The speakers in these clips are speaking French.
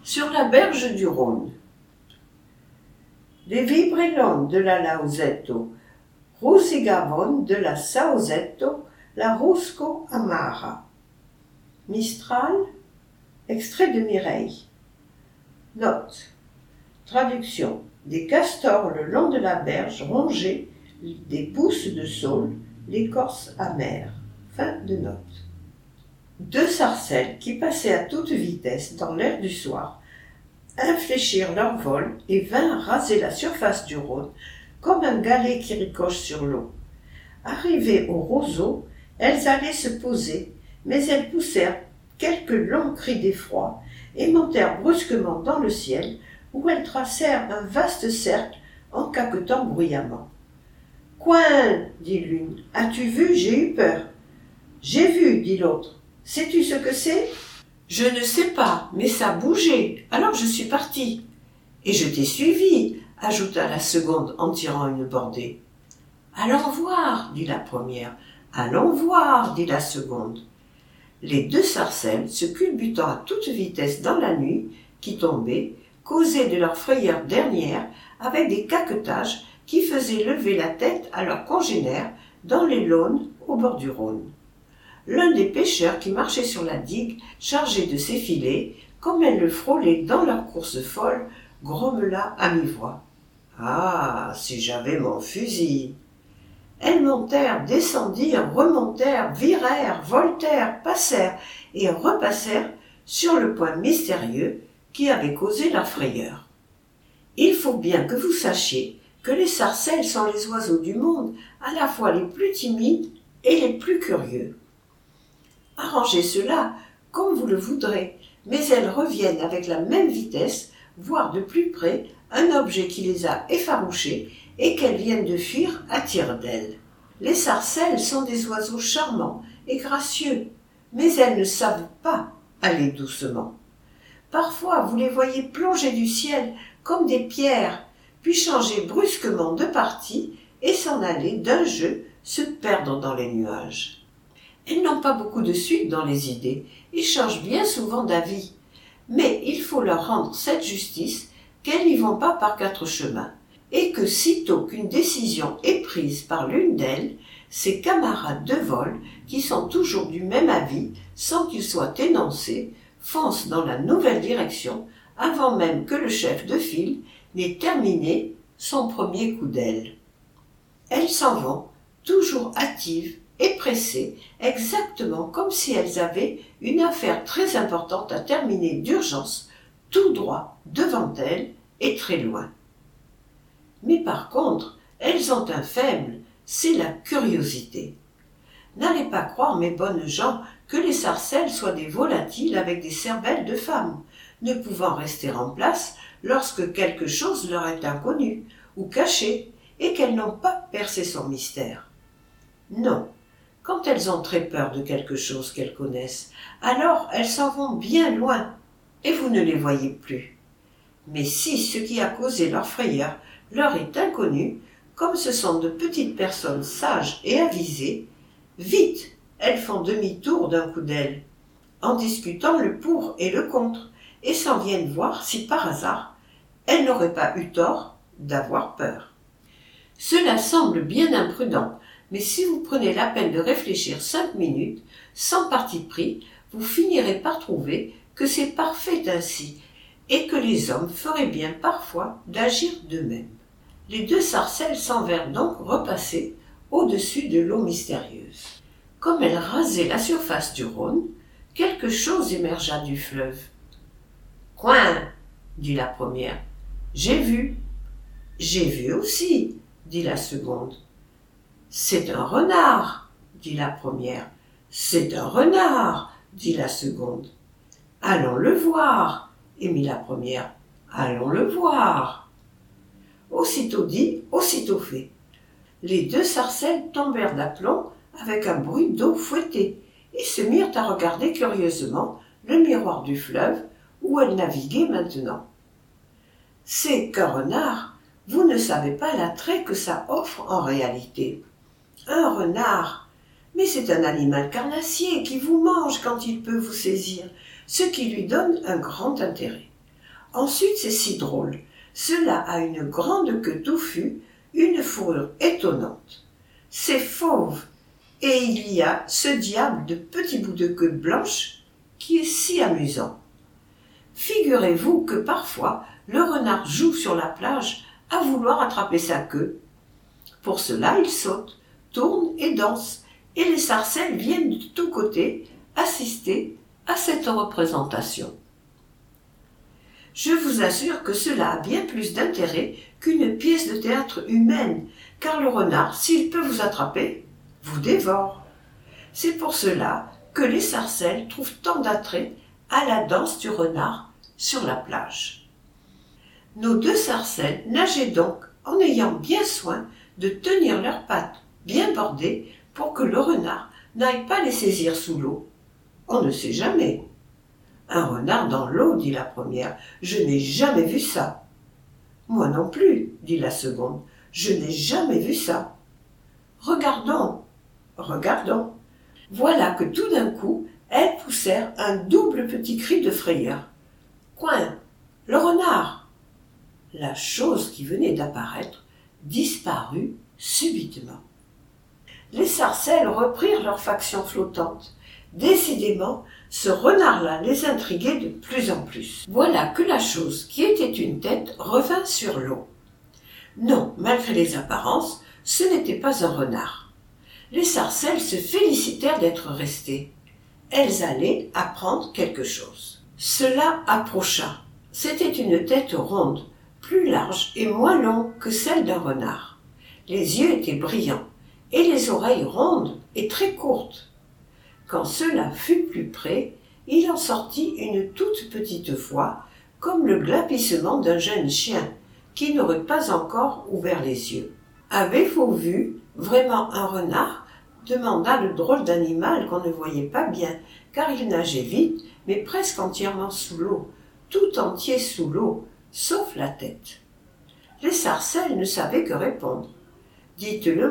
sur la berge du Rhône. Le vibrellon de la Lausetto, Rusigavon de la Sausetto, la Rusco Amara. Mistral, extrait de Mireille. Note. Traduction. Des castors le long de la berge rongés, des pousses de saule, l'écorce amère. Fin de note. Deux sarcelles qui passaient à toute vitesse dans l'air du soir infléchirent leur vol et vinrent raser la surface du Rhône comme un galet qui ricoche sur l'eau. Arrivées au roseau, elles allaient se poser, mais elles poussèrent quelques longs cris d'effroi et montèrent brusquement dans le ciel, où elles tracèrent un vaste cercle en caquetant bruyamment. « Coin !» dit l'une. « As-tu vu ? J'ai eu peur. »« J'ai vu !» dit l'autre. « Sais-tu ce que c'est ?»« Je ne sais pas, mais ça bougeait, alors je suis partie. »« Et je t'ai suivi !» ajouta la seconde en tirant une bordée. « Allons voir !» dit la première. « Allons voir !» dit la seconde. Les deux sarcelles, se culbutant à toute vitesse dans la nuit qui tombait, causaient de leur frayeur dernière avec des caquetages qui faisaient lever la tête à leurs congénères dans les launes au bord du Rhône. L'un des pêcheurs qui marchait sur la digue, chargé de ses filets, comme elles le frôlaient dans leur course folle, grommela à mi-voix. « Ah, si j'avais mon fusil !» Elles montèrent, descendirent, remontèrent, virèrent, voltèrent, passèrent et repassèrent sur le point mystérieux qui avait causé leur frayeur. Il faut bien que vous sachiez que les sarcelles sont les oiseaux du monde à la fois les plus timides et les plus curieux. Arrangez cela comme vous le voudrez, mais elles reviennent avec la même vitesse, voire de plus près, un objet qui les a effarouchées et qu'elles viennent de fuir à tire-d'aile. Les sarcelles sont des oiseaux charmants et gracieux, mais elles ne savent pas aller doucement. Parfois, vous les voyez plonger du ciel comme des pierres, puis changer brusquement de parti et s'en aller d'un jeu, se perdre dans les nuages. Elles n'ont pas beaucoup de suite dans les idées et changent bien souvent d'avis, mais il faut leur rendre cette justice qu'elles n'y vont pas par quatre chemins, et que sitôt qu'une décision est prise par l'une d'elles, ses camarades de vol, qui sont toujours du même avis sans qu'il soit énoncé, foncent dans la nouvelle direction avant même que le chef de file n'ait terminé son premier coup d'aile. Elles s'en vont, toujours hâtives et pressées, exactement comme si elles avaient une affaire très importante à terminer d'urgence, tout droit devant elles et très loin. Mais par contre, elles ont un faible, c'est la curiosité. N'allez pas croire, mes bonnes gens, que les sarcelles soient des volatiles avec des cervelles de femmes, ne pouvant rester en place lorsque quelque chose leur est inconnu ou caché et qu'elles n'ont pas percé son mystère. Non, quand elles ont très peur de quelque chose qu'elles connaissent, alors elles s'en vont bien loin et vous ne les voyez plus. Mais si ce qui a causé leur frayeur leur est inconnu, comme ce sont de petites personnes sages et avisées, vite, elles font demi-tour d'un coup d'aile, en discutant le pour et le contre, et s'en viennent voir si par hasard, elles n'auraient pas eu tort d'avoir peur. Cela semble bien imprudent, mais si vous prenez la peine de réfléchir 5 minutes, sans parti pris, vous finirez par trouver que c'est parfait ainsi, et que les hommes feraient bien parfois d'agir d'eux-mêmes. Les deux sarcelles s'en vinrent donc repasser au-dessus de l'eau mystérieuse. Comme elles rasaient la surface du Rhône, quelque chose émergea du fleuve. « Coin !» dit la première. « J'ai vu. »« J'ai vu aussi, » dit la seconde. « C'est un renard, » dit la première. « C'est un renard, » dit la seconde. « Allons le voir, » émit la première. « Allons le voir. » Aussitôt dit, aussitôt fait. Les deux sarcelles tombèrent d'aplomb avec un bruit d'eau fouettée et se mirent à regarder curieusement le miroir du fleuve où elles naviguaient maintenant. C'est qu'un renard, vous ne savez pas l'attrait que ça offre en réalité. Un renard, mais c'est un animal carnassier qui vous mange quand il peut vous saisir, ce qui lui donne un grand intérêt. Ensuite, c'est si drôle. Cela a une grande queue touffue, une fourrure étonnante. C'est fauve, et il y a ce diable de petit bout de queue blanche qui est si amusant. Figurez-vous que parfois, le renard joue sur la plage à vouloir attraper sa queue. Pour cela, il saute, tourne et danse, et les sarcelles viennent de tous côtés assister à cette représentation. Je vous assure que cela a bien plus d'intérêt qu'une pièce de théâtre humaine, car le renard, s'il peut vous attraper, vous dévore. C'est pour cela que les sarcelles trouvent tant d'attrait à la danse du renard sur la plage. Nos deux sarcelles nageaient donc en ayant bien soin de tenir leurs pattes bien bordées pour que le renard n'aille pas les saisir sous l'eau. On ne sait jamais. Un renard dans l'eau, dit la première, je n'ai jamais vu ça. Moi non plus, dit la seconde, je n'ai jamais vu ça. Regardons, regardons. Voilà que tout d'un coup, elles poussèrent un double petit cri de frayeur. Coin, le renard! La chose qui venait d'apparaître disparut subitement. Les sarcelles reprirent leur faction flottante. Décidément, ce renard-là les intriguait de plus en plus. Voilà que la chose qui était une tête revint sur l'eau. Non, malgré les apparences, ce n'était pas un renard. Les sarcelles se félicitèrent d'être restées. Elles allaient apprendre quelque chose. Cela approcha. C'était une tête ronde, plus large et moins longue que celle d'un renard. Les yeux étaient brillants et les oreilles rondes et très courtes. Quand cela fut plus près, il en sortit une toute petite voix, comme le glapissement d'un jeune chien, qui n'aurait pas encore ouvert les yeux. « Avez-vous vu vraiment un renard ?» demanda le drôle d'animal qu'on ne voyait pas bien, car il nageait vite, mais presque entièrement sous l'eau, tout entier sous l'eau, sauf la tête. Les sarcelles ne savaient que répondre. « Dites-le-moi »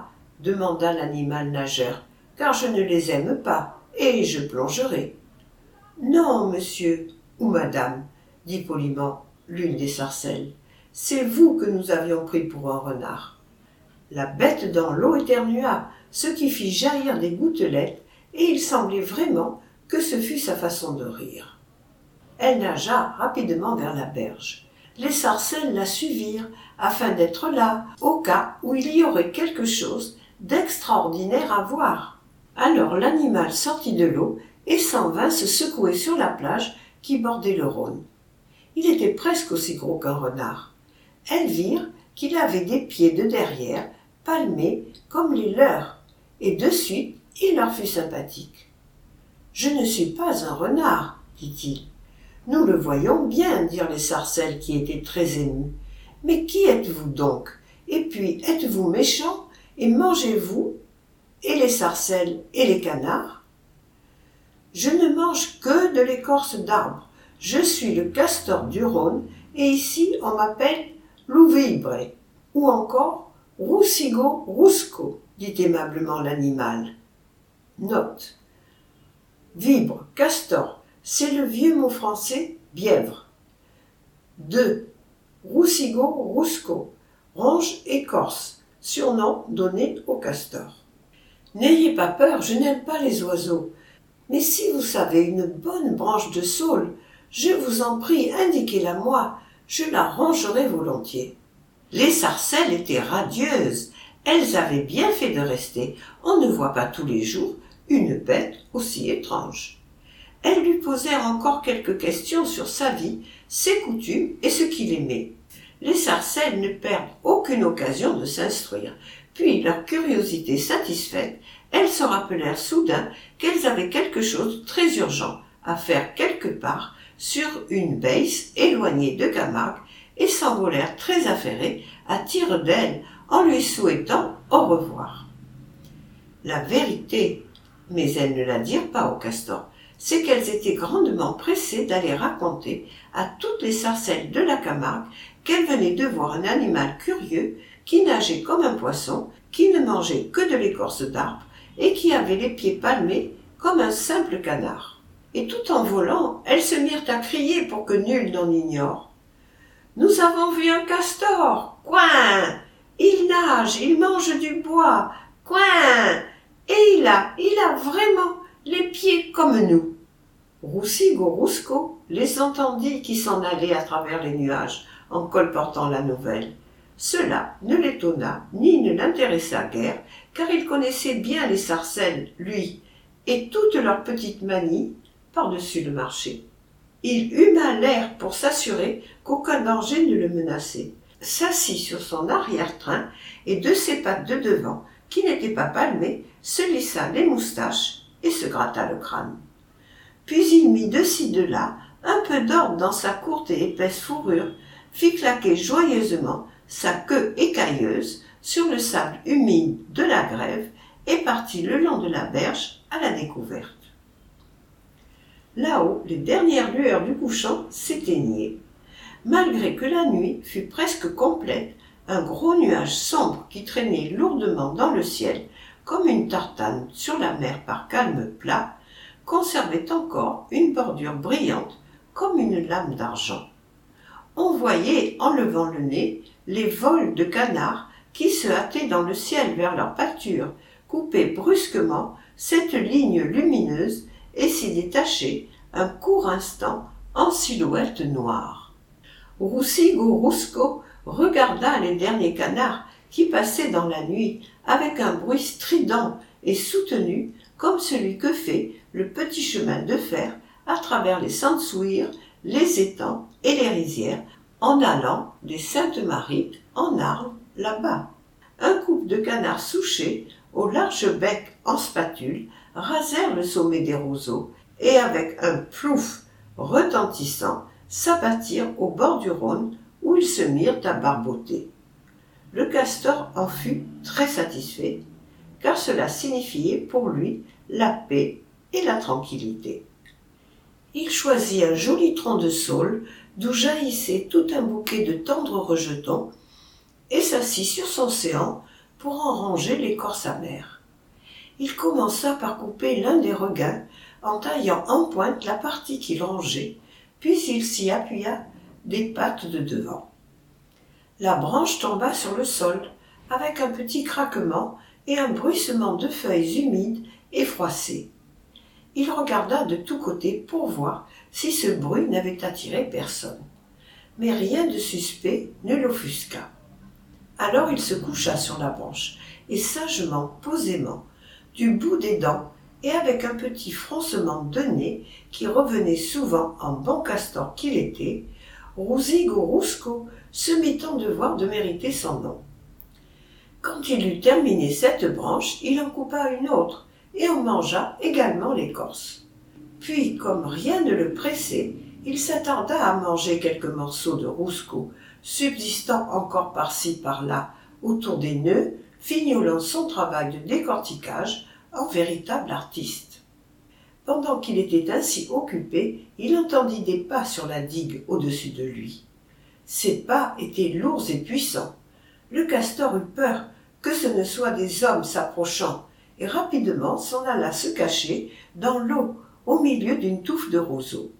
demanda l'animal nageur, car je ne les aime pas, et je plongerai. « Non, monsieur ou madame, dit poliment l'une des sarcelles, c'est vous que nous avions pris pour un renard. » La bête dans l'eau éternua, ce qui fit jaillir des gouttelettes, et il semblait vraiment que ce fût sa façon de rire. Elle nagea rapidement vers la berge. Les sarcelles la suivirent, afin d'être là, au cas où il y aurait quelque chose d'extraordinaire à voir. Alors l'animal sortit de l'eau et s'en vint se secouer sur la plage qui bordait le Rhône. Il était presque aussi gros qu'un renard. Elles virent qu'il avait des pieds de derrière, palmés comme les leurs, et de suite il leur fut sympathique. « Je ne suis pas un renard, dit-il. »« Nous le voyons bien, dirent les sarcelles qui étaient très émues. Mais qui êtes-vous donc? Et puis, êtes-vous méchant? Et mangez-vous et les sarcelles et les canards? »« Je ne mange que de l'écorce d'arbre. Je suis le castor du Rhône, et ici on m'appelle Louvibre, ou encore Roussigo-Rousco, dit aimablement l'animal. Note. Vibre, castor, c'est le vieux mot français bièvre. 2. Roussigo-Rousco, ronge écorce, surnom donné au castor. N'ayez pas peur, je n'aime pas les oiseaux. Mais si vous savez une bonne branche de saule, je vous en prie, indiquez-la-moi, je la rongerai volontiers. Les sarcelles étaient radieuses, elles avaient bien fait de rester, on ne voit pas tous les jours une bête aussi étrange. Elles lui posèrent encore quelques questions sur sa vie, ses coutumes et ce qu'il aimait. Les sarcelles ne perdent aucune occasion de s'instruire. Puis, leur curiosité satisfaite, elles se rappelèrent soudain qu'elles avaient quelque chose de très urgent à faire quelque part sur une base éloignée de Camargue et s'envolèrent très affairées à tire-d'aile en lui souhaitant au revoir. La vérité, mais elles ne la dirent pas au castor, c'est qu'elles étaient grandement pressées d'aller raconter à toutes les sarcelles de la Camargue qu'elles venaient de voir un animal curieux qui nageait comme un poisson, qui ne mangeait que de l'écorce d'arbre et qui avait les pieds palmés comme un simple canard. et tout en volant, elles se mirent à crier pour que nul n'en ignore. « Nous avons vu un castor, coin! Il nage, il mange du bois, coin! Et il a vraiment les pieds comme nous. » Roussi-Gorousco les entendit qui s'en allaient à travers les nuages en colportant la nouvelle. Cela ne l'étonna ni ne l'intéressa guère, car il connaissait bien les sarcelles, lui, et toutes leurs petites manies par-dessus le marché. Il huma l'air pour s'assurer qu'aucun danger ne le menaçait, s'assit sur son arrière-train et de ses pattes de devant, qui n'étaient pas palmées, se lissa les moustaches et se gratta le crâne. Puis il mit de ci de là un peu d'ordre dans sa courte et épaisse fourrure, fit claquer joyeusement sa queue écailleuse sur le sable humide de la grève et partit le long de la berge à la découverte. Là-haut, les dernières lueurs du couchant s'éteignaient. Malgré que la nuit fût presque complète, un gros nuage sombre qui traînait lourdement dans le ciel, comme une tartane sur la mer par calme plat, conservait encore une bordure brillante comme une lame d'argent. On voyait, en levant le nez, les vols de canards qui se hâtaient dans le ciel vers leur pâture, coupaient brusquement cette ligne lumineuse et s'y détachaient un court instant en silhouette noire. Roussi-Gorousco regarda les derniers canards qui passaient dans la nuit avec un bruit strident et soutenu comme celui que fait le petit chemin de fer à travers les Sainte-Souire, les étangs et les rizières, en allant des Saintes-Maries en Arles là-bas. Un couple de canards souchés, au large bec en spatule, rasèrent le sommet des roseaux et avec un plouf retentissant s'abattirent au bord du Rhône où ils se mirent à barboter. Le castor en fut très satisfait, car cela signifiait pour lui la paix et la tranquillité. Il choisit un joli tronc de saule d'où jaillissait tout un bouquet de tendres rejetons et s'assit sur son séant pour en ranger l'écorce amère. Il commença par couper l'un des regains en taillant en pointe la partie qu'il rongeait, puis il s'y appuya des pattes de devant. La branche tomba sur le sol avec un petit craquement et un bruissement de feuilles humides et froissées. Il regarda de tous côtés pour voir si ce bruit n'avait attiré personne. Mais rien de suspect ne l'offusqua. Alors il se coucha sur la branche et sagement, posément, du bout des dents et avec un petit froncement de nez qui revenait souvent en bon castor qu'il était, Roussi-Gorousco se mit en devoir de mériter son nom. Quand il eut terminé cette branche, il en coupa une autre et en mangea également l'écorce. Puis, comme rien ne le pressait, il s'attarda à manger quelques morceaux de rouscou, subsistant encore par-ci par-là autour des nœuds, fignolant son travail de décortiquage en véritable artiste. Pendant qu'il était ainsi occupé, il entendit des pas sur la digue au-dessus de lui. Ces pas étaient lourds et puissants. Le castor eut peur que ce ne soient des hommes s'approchant, et rapidement s'en alla se cacher dans l'eau au milieu d'une touffe de roseaux.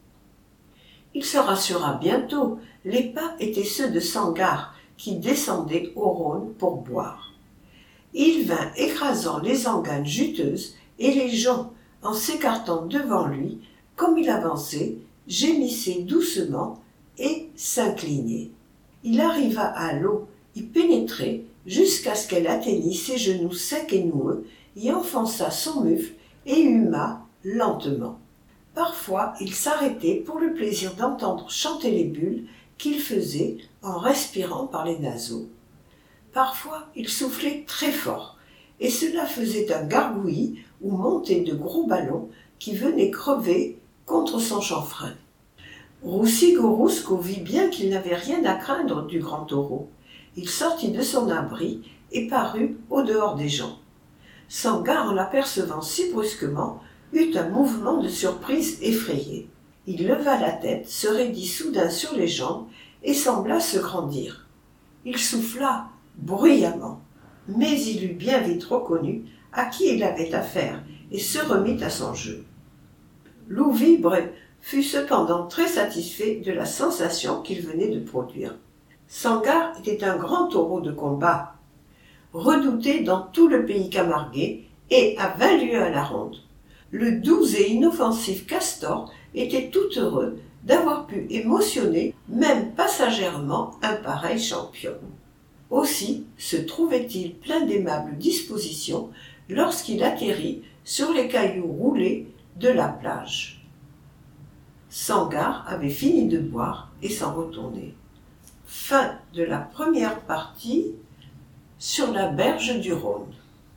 Il se rassura bientôt, les pas étaient ceux de Sangarre qui descendaient au Rhône pour boire. Il vint écrasant les enganes juteuses et les gens, en s'écartant devant lui, comme il avançait, gémissait doucement et s'inclinait. Il arriva à l'eau, y pénétrait jusqu'à ce qu'elle atteignît ses genoux secs et noueux, y enfonça son mufle et huma lentement. Parfois, il s'arrêtait pour le plaisir d'entendre chanter les bulles qu'il faisait en respirant par les naseaux. Parfois, il soufflait très fort, et cela faisait un gargouillis où montaient de gros ballons qui venaient crever contre son chanfrein. Roussi-Gorousco vit bien qu'il n'avait rien à craindre du grand taureau. Il sortit de son abri et parut au dehors des gens. Sangarre, en l'apercevant si brusquement, eut un mouvement de surprise effrayée. Il leva la tête, se raidit soudain sur les jambes et sembla se grandir. Il souffla bruyamment, mais il eut bien vite reconnu à qui il avait affaire et se remit à son jeu. Louvibre fut cependant très satisfait de la sensation qu'il venait de produire. Sangarre était un grand taureau de combat, redouté dans tout le pays camarguais et à 20 lieues à la ronde. Le doux et inoffensif Castor était tout heureux d'avoir pu émotionner, même passagèrement, un pareil champion. Aussi se trouvait-il plein d'aimables dispositions lorsqu'il atterrit sur les cailloux roulés de la plage. Sangarre avait fini de boire et s'en retournait. Fin de la première partie sur la berge du Rhône.